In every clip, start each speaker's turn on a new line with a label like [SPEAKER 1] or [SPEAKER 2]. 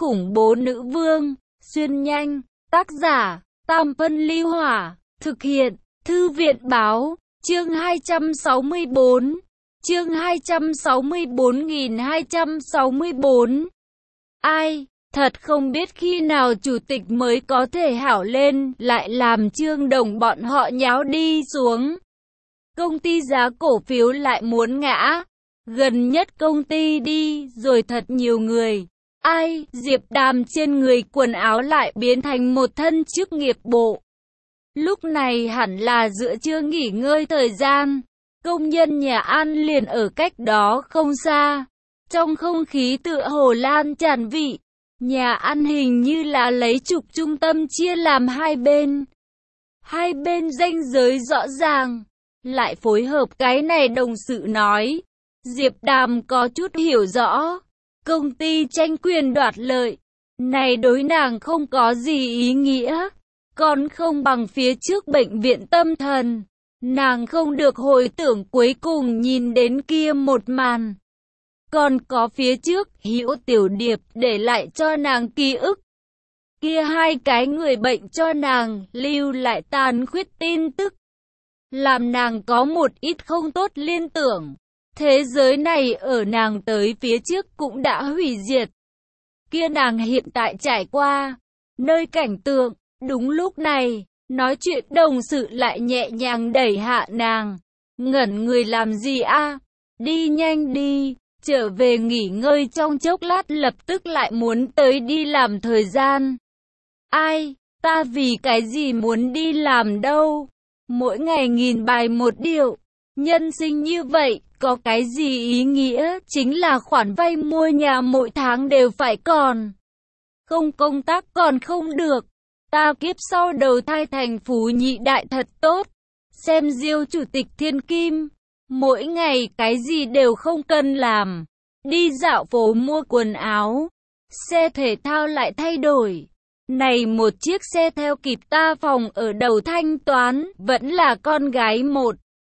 [SPEAKER 1] khủng bố nữ vương, xuyên nhanh, tác giả, Tam Phân Ly Hỏa, thực hiện, Thư viện Báo, chương 264, chương 264.264. Ai, thật không biết khi nào chủ tịch mới có thể hảo lên, lại làm Trương Đồng bọn họ nháo đi xuống. Công ty giá cổ phiếu lại muốn ngã. Gần nhất công ty đi rồi thật nhiều người. Ai, Diệp Đàm trên người quần áo lại biến thành một thân chức nghiệp bộ. Lúc này hẳn là giữa trưa nghỉ ngơi thời gian. Công nhân nhà ăn liền ở cách đó không xa. Trong không khí tựa hồ lan tràn vị. Nhà ăn hình như là lấy trục trung tâm chia làm hai bên. Hai bên ranh giới rõ ràng. Lại phối hợp cái này đồng sự nói. Diệp Đàm có chút hiểu rõ. Công ty tranh quyền đoạt lợi. Này đối nàng không có gì ý nghĩa. Còn không bằng phía trước bệnh viện tâm thần. Nàng không được hồi tưởng cuối cùng nhìn đến kia một màn. Còn có phía trước Hữu Tiểu Điệp để lại cho nàng ký ức. Kia hai cái người bệnh cho nàng lưu lại tàn khuyết tin tức. Làm nàng có một ít không tốt liên tưởng. Thế giới này ở nàng tới phía trước cũng đã hủy diệt. Kia nàng hiện tại trải qua nơi cảnh tượng. Đúng lúc này, nói chuyện đồng sự lại nhẹ nhàng đẩy hạ nàng. Ngẩn người làm gì a? Đi nhanh đi, trở về nghỉ ngơi trong chốc lát lập tức lại muốn tới đi làm thời gian. Ai, ta vì cái gì muốn đi làm đâu? Mỗi ngày nghìn bài một điệu. Nhân sinh như vậy, có cái gì ý nghĩa? Chính là khoản vay mua nhà mỗi tháng đều phải còn. Không công tác còn không được. Ta kiếp sau đầu thai thành phú nhị đại thật tốt. Xem Diêu chủ tịch thiên kim. Mỗi ngày cái gì đều không cần làm. Đi dạo phố mua quần áo. Xe thể thao lại thay đổi. Này một chiếc xe theo kịp ta phòng ở đầu thanh toán. Vẫn là con gái một.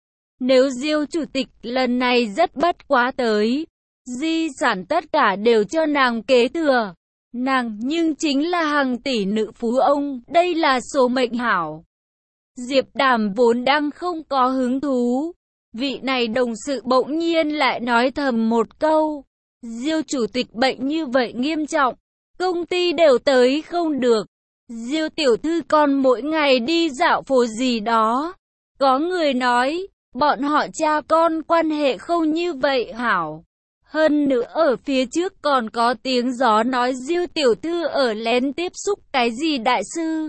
[SPEAKER 1] Nếu Diêu chủ tịch lần này rất bất quá tới. Di sản tất cả đều cho nàng kế thừa. Nàng nhưng chính là hàng tỷ nữ phú ông, đây là số mệnh hảo. Diệp Đàm vốn đang không có hứng thú. Vị này đồng sự bỗng nhiên lại nói thầm một câu. Diêu chủ tịch bệnh như vậy nghiêm trọng, công ty đều tới không được. Diêu tiểu thư con mỗi ngày đi dạo phố gì đó. Có người nói, bọn họ cha con quan hệ không như vậy hảo. Hơn nữa ở phía trước còn có tiếng gió nói Diêu tiểu thư ở lén tiếp xúc cái gì đại sư.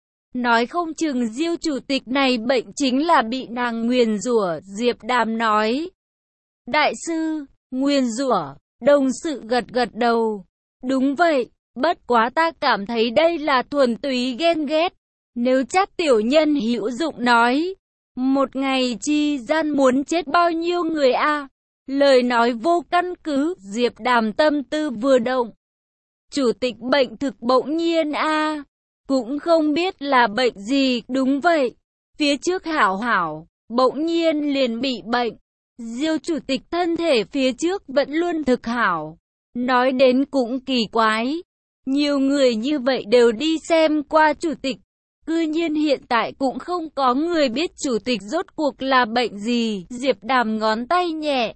[SPEAKER 1] Nói không chừng Diêu chủ tịch này bệnh chính là bị nàng nguyền rủa, Diệp Đàm nói. Đại sư, nguyền rủa, đồng sự gật gật đầu. Đúng vậy, bất quá ta cảm thấy đây là thuần túy ghen ghét. Nếu chắc tiểu nhân hữu dụng nói, một ngày chi gian muốn chết bao nhiêu người a? Lời nói vô căn cứ, Diệp Đàm tâm tư vừa động. Chủ tịch bệnh thực bỗng nhiên a, cũng không biết là bệnh gì, đúng vậy. Phía trước hảo hảo, bỗng nhiên liền bị bệnh. Diêu chủ tịch thân thể phía trước vẫn luôn thực hảo. Nói đến cũng kỳ quái. Nhiều người như vậy đều đi xem qua chủ tịch. Cư nhiên hiện tại cũng không có người biết chủ tịch rốt cuộc là bệnh gì. Diệp Đàm ngón tay nhẹ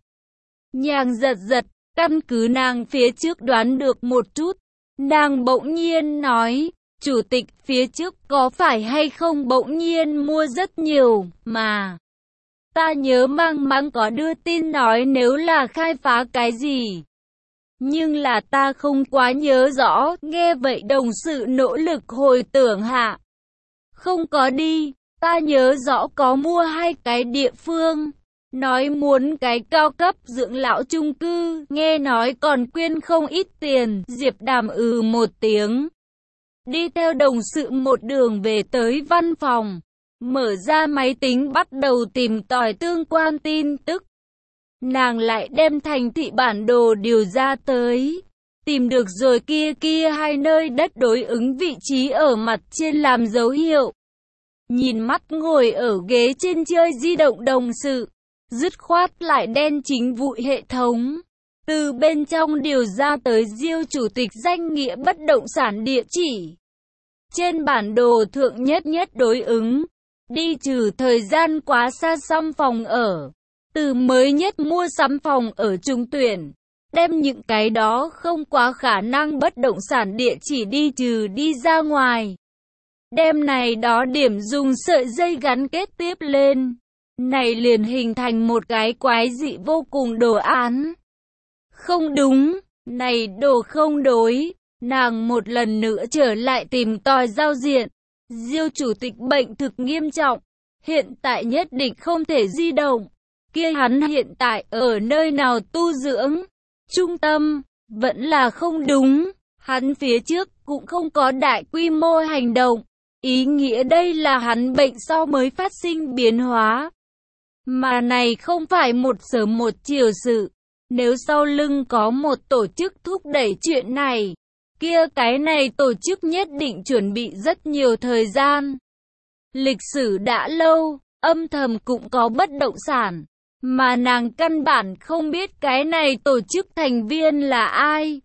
[SPEAKER 1] nhàng giật giật, căn cứ nàng phía trước đoán được một chút. Nàng bỗng nhiên nói, chủ tịch phía trước có phải hay không bỗng nhiên mua rất nhiều, mà ta nhớ mang máng có đưa tin nói nếu là khai phá cái gì. Nhưng là ta không quá nhớ rõ, nghe vậy đồng sự nỗ lực hồi tưởng hạ. Không có đi, ta nhớ rõ có mua hai cái địa phương. Nói muốn cái cao cấp dưỡng lão chung cư, nghe nói còn quyên không ít tiền. Diệp Đàm một tiếng. Đi theo đồng sự một đường về tới văn phòng. Mở ra máy tính bắt đầu tìm tòi tương quan tin tức. Nàng lại đem thành thị bản đồ điều ra tới. Tìm được rồi kia hai nơi đất đối ứng vị trí ở mặt trên làm dấu hiệu. Nhìn mắt ngồi ở ghế trên chơi di động đồng sự. Dứt khoát lại đen chính vụi hệ thống. từ bên trong điều ra tới Diêu chủ tịch danh nghĩa bất động sản địa chỉ. Trên bản đồ thượng nhất đối ứng, đi trừ thời gian quá xa xăm phòng ở, từ mới nhất mua sắm phòng ở trúng tuyển, đem những cái đó không quá khả năng bất động sản địa chỉ đi trừ đi ra ngoài. Đem này đó điểm dùng sợi dây gắn kết tiếp lên, này liền hình thành một cái quái dị vô cùng đồ án. Không đúng, này đồ không đối. Nàng một lần nữa trở lại tìm tòi giao diện. Diêu chủ tịch bệnh thực nghiêm trọng, hiện tại nhất định không thể di động. Kia hắn hiện tại ở nơi nào tu dưỡng? Trung tâm, vẫn là không đúng. Hắn phía trước cũng không có đại quy mô hành động. Ý nghĩa đây là hắn bệnh sau mới phát sinh biến hóa. Mà này không phải một sớm một chiều sự. Nếu sau lưng có một tổ chức thúc đẩy chuyện này, kia cái này tổ chức nhất định chuẩn bị rất nhiều thời gian. Lịch sử đã lâu, âm thầm cũng có bất động sản, mà nàng căn bản không biết cái này tổ chức thành viên là ai.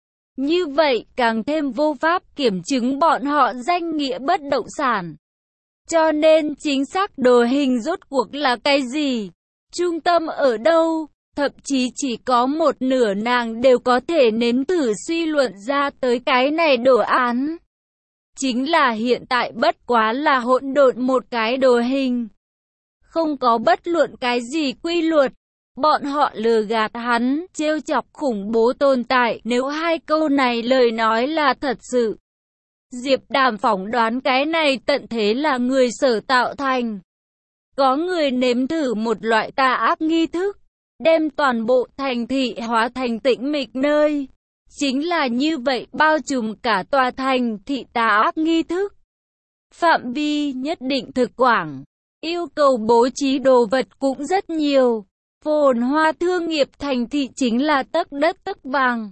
[SPEAKER 1] Như vậy càng thêm vô pháp kiểm chứng bọn họ danh nghĩa bất động sản. Cho nên chính xác đồ hình rốt cuộc là cái gì? Trung tâm ở đâu? Thậm chí chỉ có một nửa nàng đều có thể nếm thử suy luận ra tới cái này đồ án. Chính là hiện tại bất quá là hỗn độn một cái đồ hình. Không có bất luận cái gì quy luật. Bọn họ lừa gạt hắn, trêu chọc khủng bố tồn tại. Nếu hai câu này lời nói là thật sự, Diệp Đàm phỏng đoán cái này tận thế là người sở tạo thành. Có người nếm thử một loại tà ác nghi thức, đem toàn bộ thành thị hóa thành tĩnh mịch nơi. Chính là như vậy bao trùm cả tòa thành thị tà ác nghi thức. Phạm vi nhất định thực quảng, yêu cầu bố trí đồ vật cũng rất nhiều. Phồn hoa thương nghiệp thành thị chính là tấc đất tấc vàng.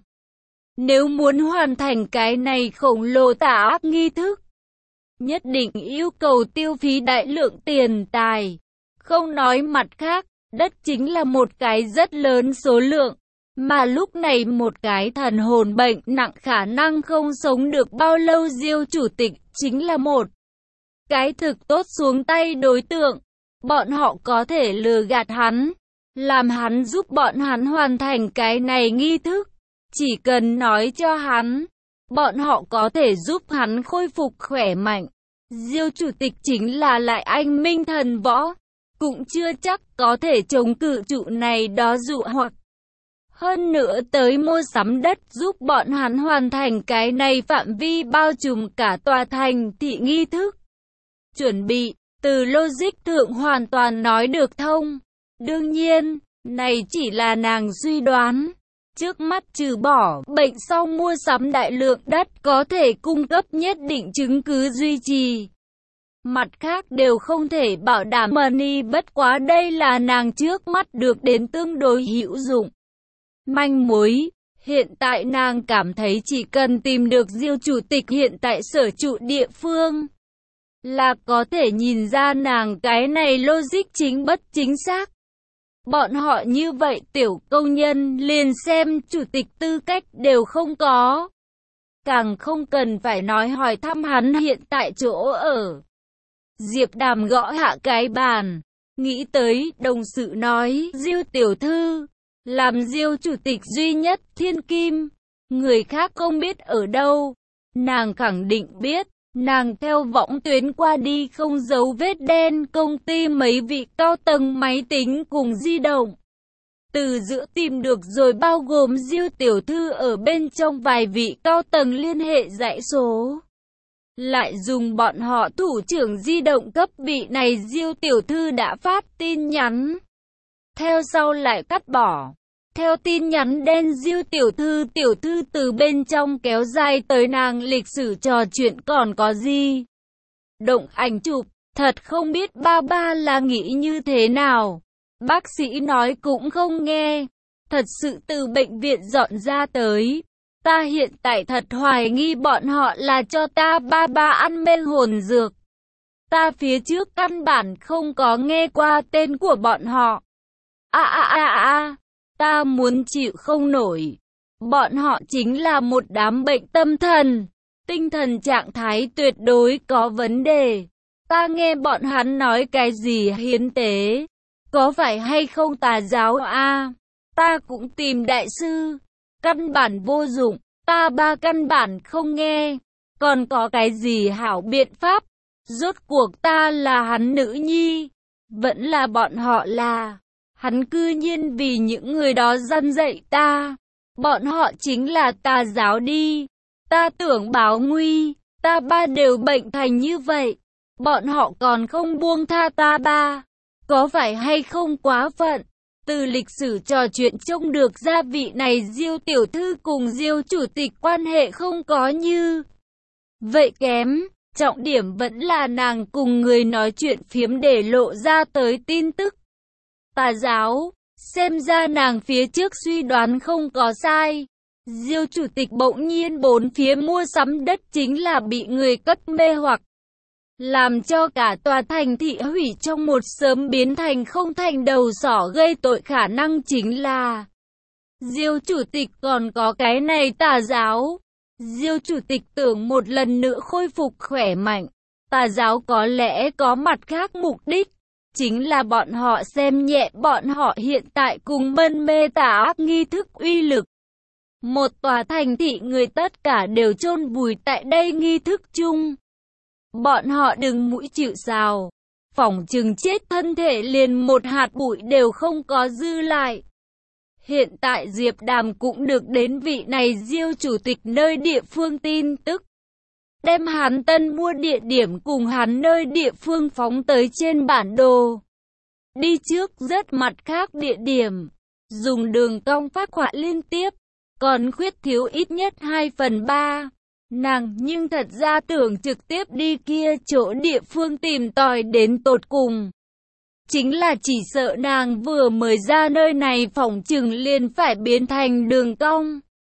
[SPEAKER 1] Nếu muốn hoàn thành cái này khổng lồ tà ác nghi thức, nhất định yêu cầu tiêu phí đại lượng tiền tài. Không nói mặt khác, đất chính là một cái rất lớn số lượng, mà lúc này một cái thần hồn bệnh nặng khả năng không sống được bao lâu Diêu chủ tịch chính là một cái thực tốt xuống tay đối tượng. Bọn họ có thể lừa gạt hắn, làm hắn giúp bọn hắn hoàn thành cái này nghi thức. Chỉ cần nói cho hắn, bọn họ có thể giúp hắn khôi phục khỏe mạnh. Diêu chủ tịch chính là lại anh minh thần võ, cũng chưa chắc có thể chống cự trụ này đó dụ hoặc. Hơn nữa tới mua sắm đất giúp bọn hắn hoàn thành cái này phạm vi bao trùm cả tòa thành thị nghi thức. Chuẩn bị, từ logic thượng hoàn toàn nói được thông. Đương nhiên, này chỉ là nàng suy đoán. Trước mắt trừ bỏ bệnh sau mua sắm đại lượng đất có thể cung cấp nhất định chứng cứ duy trì. Mặt khác đều không thể bảo đảm money, bất quá đây là nàng trước mắt được đến tương đối hữu dụng manh mối. Hiện tại nàng cảm thấy chỉ cần tìm được Diêu chủ tịch hiện tại sở trụ địa phương, là có thể nhìn ra nàng cái này logic chính bất chính xác. Bọn họ như vậy tiểu công nhân liền xem chủ tịch tư cách đều không có. Càng không cần phải nói hỏi thăm hắn hiện tại chỗ ở. Diệp Đàm gõ hạ cái bàn, nghĩ tới đồng sự nói Diêu tiểu thư, làm Diêu chủ tịch duy nhất thiên kim, người khác không biết ở đâu. Nàng khẳng định biết, nàng theo võng tuyến qua đi không dấu vết đen công ty mấy vị cao tầng máy tính cùng di động. Từ giữa tìm được rồi bao gồm Diêu tiểu thư ở bên trong vài vị cao tầng liên hệ dãy số. Lại dùng bọn họ thủ trưởng di động cấp vị này Diêu tiểu thư đã phát tin nhắn. Theo sau lại cắt bỏ. Theo tin nhắn đen Diêu tiểu thư từ bên trong kéo dài tới nàng lịch sử trò chuyện còn có gì. Động ảnh chụp, thật không biết ba là nghĩ như thế nào. Bác sĩ nói cũng không nghe. Thật sự từ bệnh viện dọn ra tới. Ta hiện tại thật hoài nghi bọn họ là cho ta ba ăn mê hồn dược. Ta phía trước căn bản không có nghe qua tên của bọn họ. ta muốn chịu không nổi. Bọn họ chính là một đám bệnh tâm thần, tinh thần trạng thái tuyệt đối có vấn đề. Ta nghe bọn hắn nói cái gì hiến tế, có phải hay không tà giáo a? Ta cũng tìm đại sư, căn bản vô dụng, ta căn bản không nghe. Còn có cái gì hảo biện pháp? Rốt cuộc ta là hắn nữ nhi, vẫn là bọn họ là. Hắn cư nhiên vì những người đó răn dạy ta. Bọn họ chính là tà giáo đi. Ta tưởng báo nguy, ta đều bệnh thành như vậy. Bọn họ còn không buông tha ta. Có phải hay không quá phận? Từ lịch sử trò chuyện trông được ra vị này Diêu tiểu thư cùng Diêu chủ tịch quan hệ không có như vậy kém. Trọng điểm vẫn là nàng cùng người nói chuyện phiếm để lộ ra tới tin tức. Tà giáo, xem ra nàng phía trước suy đoán không có sai. Diêu chủ tịch bỗng nhiên bốn phía mua sắm đất chính là bị người cất mê hoặc, làm cho cả tòa thành thị hủy trong một sớm biến thành không thành đầu sỏ, gây tội khả năng chính là Diêu chủ tịch còn có cái này tà giáo. Diêu chủ tịch tưởng một lần nữa khôi phục khỏe mạnh. Tà giáo có lẽ có mặt khác mục đích, chính là bọn họ xem nhẹ bọn họ hiện tại cùng mân mê tà ác nghi thức uy lực. Một tòa thành thị người tất cả đều chôn vùi tại đây nghi thức chung. Bọn họ đừng mũi chịu sào, phỏng chừng chết thân thể liền một hạt bụi đều không có dư lại. Hiện tại Diệp Đàm cũng được đến vị này Diêu chủ tịch nơi địa phương tin tức. Đem hắn tân mua địa điểm cùng hắn nơi địa phương phóng tới trên bản đồ. Đi trước rất mặt khác địa điểm, dùng đường cong phác họa liên tiếp, còn khuyết thiếu ít nhất 2/3. Nàng nhưng thật ra tưởng trực tiếp đi kia chỗ địa phương tìm tòi đến tột cùng. Chính là chỉ sợ nàng vừa mới ra nơi này phỏng chừng liền phải biến thành đường cong.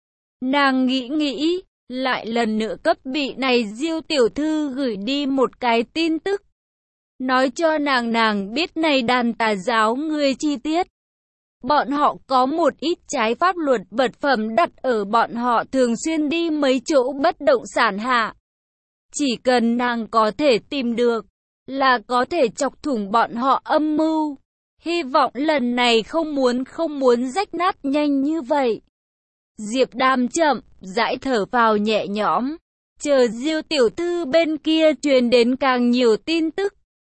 [SPEAKER 1] Nàng nghĩ, lại lần nữa cấp vị này Diêu tiểu thư gửi đi một cái tin tức. Nói cho nàng biết này đàn tà giáo người chi tiết. Bọn họ có một ít trái pháp luật vật phẩm đặt ở bọn họ thường xuyên đi mấy chỗ bất động sản hạ. Chỉ cần nàng có thể tìm được, là có thể chọc thủng bọn họ âm mưu. Hy vọng lần này không muốn rách nát nhanh như vậy. Diệp Đàm chậm rãi thở vào nhẹ nhõm, chờ Diêu tiểu thư bên kia truyền đến càng nhiều tin tức.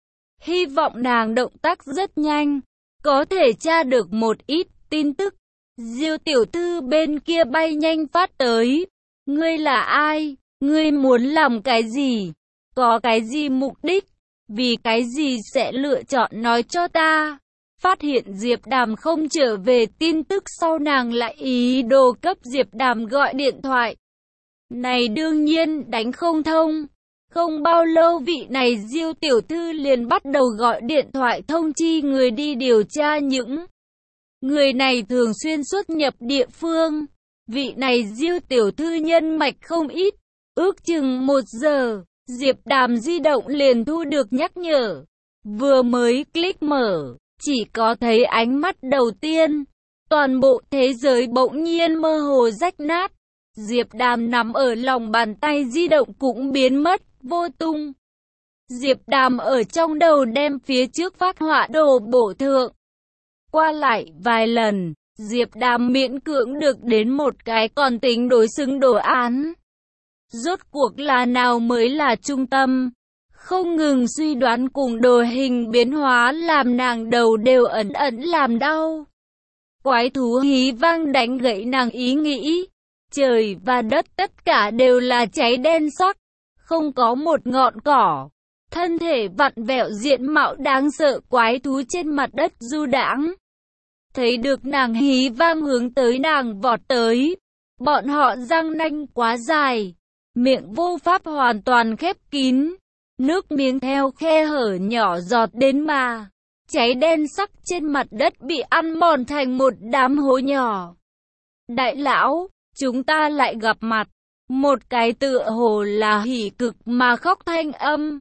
[SPEAKER 1] Hy vọng nàng động tác rất nhanh, có thể tra được một ít tin tức. Diêu tiểu thư bên kia bay nhanh phát tới. Ngươi là ai? Ngươi muốn làm cái gì? Có cái gì mục đích? Vì cái gì sẽ lựa chọn nói cho ta? Phát hiện Diệp Đàm không trở về tin tức sau, nàng lại ý đồ cấp Diệp Đàm gọi điện thoại. Này đương nhiên đánh không thông. Không bao lâu vị này Diêu tiểu thư liền bắt đầu gọi điện thoại thông chi người đi điều tra những người này thường xuyên xuất nhập địa phương. Vị này Diêu tiểu thư nhân mạch không ít. Ước chừng 1 giờ, Diệp Đàm di động liền thu được nhắc nhở. Vừa mới click mở, chỉ có thấy ánh mắt đầu tiên. Toàn bộ thế giới bỗng nhiên mơ hồ rách nát. Diệp Đàm nằm ở lòng bàn tay di động cũng biến mất, vô tung. Diệp Đàm ở trong đầu đem phía trước phác họa đồ bổ thượng. Qua lại vài lần, Diệp Đàm miễn cưỡng được đến một cái còn tính đối xứng đồ án. Rốt cuộc là nào mới là trung tâm? Không ngừng suy đoán cùng đồ hình biến hóa làm nàng đầu đều ẩn làm đau. Quái thú hí vang đánh gãy nàng ý nghĩ. Trời và đất tất cả đều là cháy đen sắc, không có một ngọn cỏ. Thân thể vặn vẹo diện mạo đáng sợ quái thú trên mặt đất du đãng. Thấy được nàng hí vang hướng tới nàng vọt tới. Bọn họ răng nanh quá dài, miệng vô pháp hoàn toàn khép kín. Nước miếng theo khe hở nhỏ giọt đến mà. Cháy đen sắc trên mặt đất bị ăn mòn thành một đám hố nhỏ. Đại lão, chúng ta lại gặp mặt. Một cái tựa hồ là hỉ cực mà khóc thanh âm.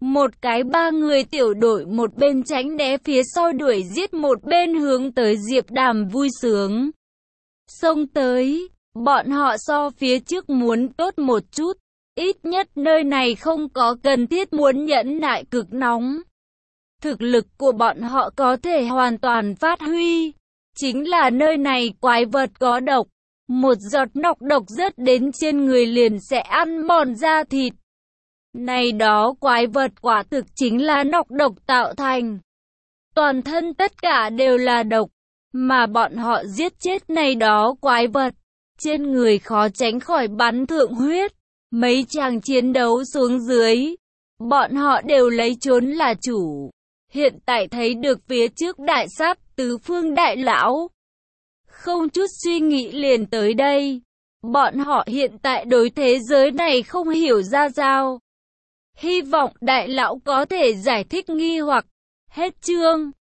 [SPEAKER 1] Một cái ba người tiểu đội một bên tránh né phía sau đuổi giết một bên hướng tới Diệp Đàm vui sướng. Xông tới, bọn họ so phía trước muốn tốt một chút, ít nhất nơi này không có cần thiết muốn nhẫn nại cực nóng. Thực lực của bọn họ có thể hoàn toàn phát huy, chính là nơi này quái vật có độc, một giọt nọc độc rớt đến trên người liền sẽ ăn mòn da thịt. Này đó quái vật quả thực chính là nọc độc tạo thành. Toàn thân tất cả đều là độc, mà bọn họ giết chết này đó quái vật. Trên người khó tránh khỏi bắn thượng huyết. Mấy chàng chiến đấu xuống dưới, bọn họ đều lấy trốn là chủ. Hiện tại thấy được phía trước đại sát tứ phương đại lão. Không chút suy nghĩ liền tới đây. Bọn họ hiện tại đối thế giới này không hiểu ra sao. Hy vọng đại lão có thể giải thích nghi hoặc. Hết chương.